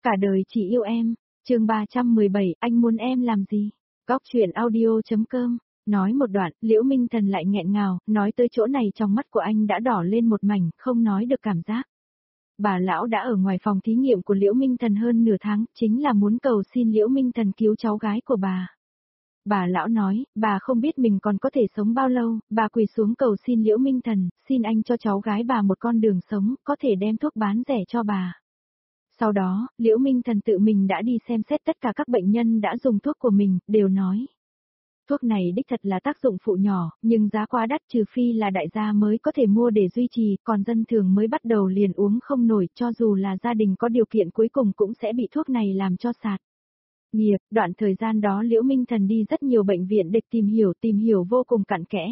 Cả đời chỉ yêu em. Chương 317, anh muốn em làm gì? Góc truyện audio.com. Nói một đoạn, Liễu Minh Thần lại nghẹn ngào, nói tới chỗ này trong mắt của anh đã đỏ lên một mảnh, không nói được cảm giác. Bà lão đã ở ngoài phòng thí nghiệm của Liễu Minh Thần hơn nửa tháng, chính là muốn cầu xin Liễu Minh Thần cứu cháu gái của bà. Bà lão nói, bà không biết mình còn có thể sống bao lâu, bà quỳ xuống cầu xin Liễu Minh Thần, xin anh cho cháu gái bà một con đường sống, có thể đem thuốc bán rẻ cho bà. Sau đó, Liễu Minh Thần tự mình đã đi xem xét tất cả các bệnh nhân đã dùng thuốc của mình, đều nói. Thuốc này đích thật là tác dụng phụ nhỏ, nhưng giá quá đắt, trừ phi là đại gia mới có thể mua để duy trì, còn dân thường mới bắt đầu liền uống không nổi, cho dù là gia đình có điều kiện cuối cùng cũng sẽ bị thuốc này làm cho sạt. Nghiệp, đoạn thời gian đó Liễu Minh Thần đi rất nhiều bệnh viện để tìm hiểu vô cùng cặn kẽ.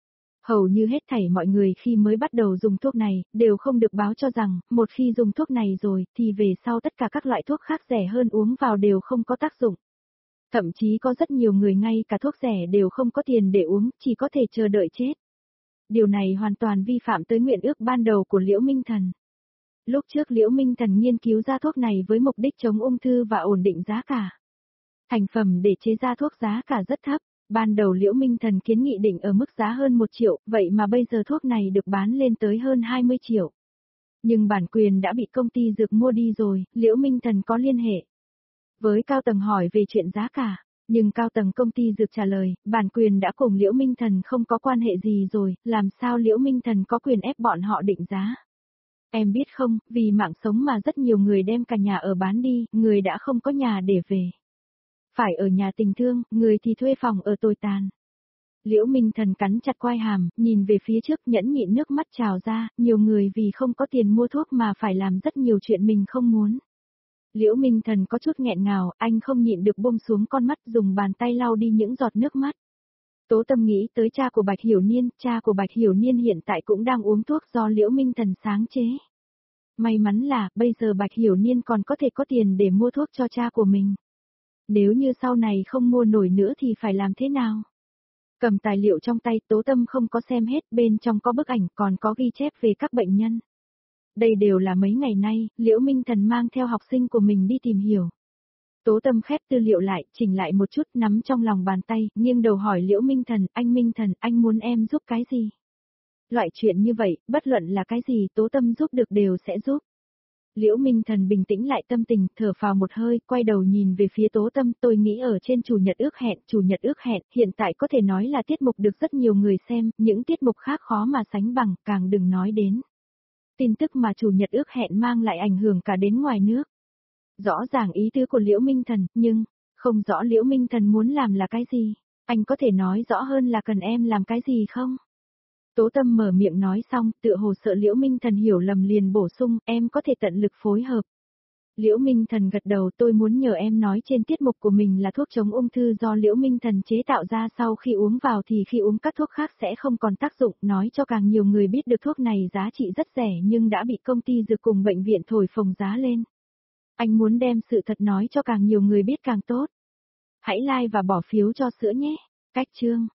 Hầu như hết thảy mọi người khi mới bắt đầu dùng thuốc này, đều không được báo cho rằng, một khi dùng thuốc này rồi, thì về sau tất cả các loại thuốc khác rẻ hơn uống vào đều không có tác dụng. Thậm chí có rất nhiều người ngay cả thuốc rẻ đều không có tiền để uống, chỉ có thể chờ đợi chết. Điều này hoàn toàn vi phạm tới nguyện ước ban đầu của Liễu Minh Thần. Lúc trước Liễu Minh Thần nghiên cứu ra thuốc này với mục đích chống ung thư và ổn định giá cả. Thành phẩm để chế ra thuốc giá cả rất thấp. Ban đầu Liễu Minh Thần kiến nghị định ở mức giá hơn 1 triệu, vậy mà bây giờ thuốc này được bán lên tới hơn 20 triệu. Nhưng bản quyền đã bị công ty dược mua đi rồi, Liễu Minh Thần có liên hệ với cao tầng hỏi về chuyện giá cả, nhưng cao tầng công ty dược trả lời, bản quyền đã cùng Liễu Minh Thần không có quan hệ gì rồi, làm sao Liễu Minh Thần có quyền ép bọn họ định giá. Em biết không, vì mạng sống mà rất nhiều người đem cả nhà ở bán đi, người đã không có nhà để về. Phải ở nhà tình thương, người thì thuê phòng ở tồi tàn. Liễu Minh Thần cắn chặt quai hàm, nhìn về phía trước nhẫn nhịn nước mắt trào ra, nhiều người vì không có tiền mua thuốc mà phải làm rất nhiều chuyện mình không muốn. Liễu Minh Thần có chút nghẹn ngào, anh không nhịn được buông xuống con mắt dùng bàn tay lau đi những giọt nước mắt. Tố Tâm nghĩ tới cha của Bạch Hiểu Niên, cha của Bạch Hiểu Niên hiện tại cũng đang uống thuốc do Liễu Minh Thần sáng chế. May mắn là, bây giờ Bạch Hiểu Niên còn có thể có tiền để mua thuốc cho cha của mình. Nếu như sau này không mua nổi nữa thì phải làm thế nào? Cầm tài liệu trong tay, Tố Tâm không có xem hết, bên trong có bức ảnh còn có ghi chép về các bệnh nhân. Đây đều là mấy ngày nay, Liễu Minh Thần mang theo học sinh của mình đi tìm hiểu. Tố Tâm khép tư liệu lại, chỉnh lại một chút, nắm trong lòng bàn tay, nghiêng đầu hỏi Liễu Minh Thần, anh muốn em giúp cái gì? Loại chuyện như vậy, bất luận là cái gì Tố Tâm giúp được đều sẽ giúp. Liễu Minh Thần bình tĩnh lại tâm tình, thở phào một hơi, quay đầu nhìn về phía Tố Tâm, tôi nghĩ ở trên Chủ nhật ước hẹn, hiện tại có thể nói là tiết mục được rất nhiều người xem, những tiết mục khác khó mà sánh bằng, càng đừng nói đến. Tin tức mà Chủ nhật ước hẹn mang lại ảnh hưởng cả đến ngoài nước. Rõ ràng ý tứ của Liễu Minh Thần, nhưng, không rõ Liễu Minh Thần muốn làm là cái gì, anh có thể nói rõ hơn là cần em làm cái gì không? Tố Tâm mở miệng nói xong, tựa hồ sợ Liễu Minh Thần hiểu lầm liền bổ sung, em có thể tận lực phối hợp. Liễu Minh Thần gật đầu, tôi muốn nhờ em nói trên tiết mục của mình là thuốc chống ung thư do Liễu Minh Thần chế tạo ra, sau khi uống vào thì khi uống các thuốc khác sẽ không còn tác dụng, nói cho càng nhiều người biết được thuốc này giá trị rất rẻ nhưng đã bị công ty dược cùng bệnh viện thổi phồng giá lên. Anh muốn đem sự thật nói cho càng nhiều người biết càng tốt. Hãy like và bỏ phiếu cho sữa nhé. Cách chương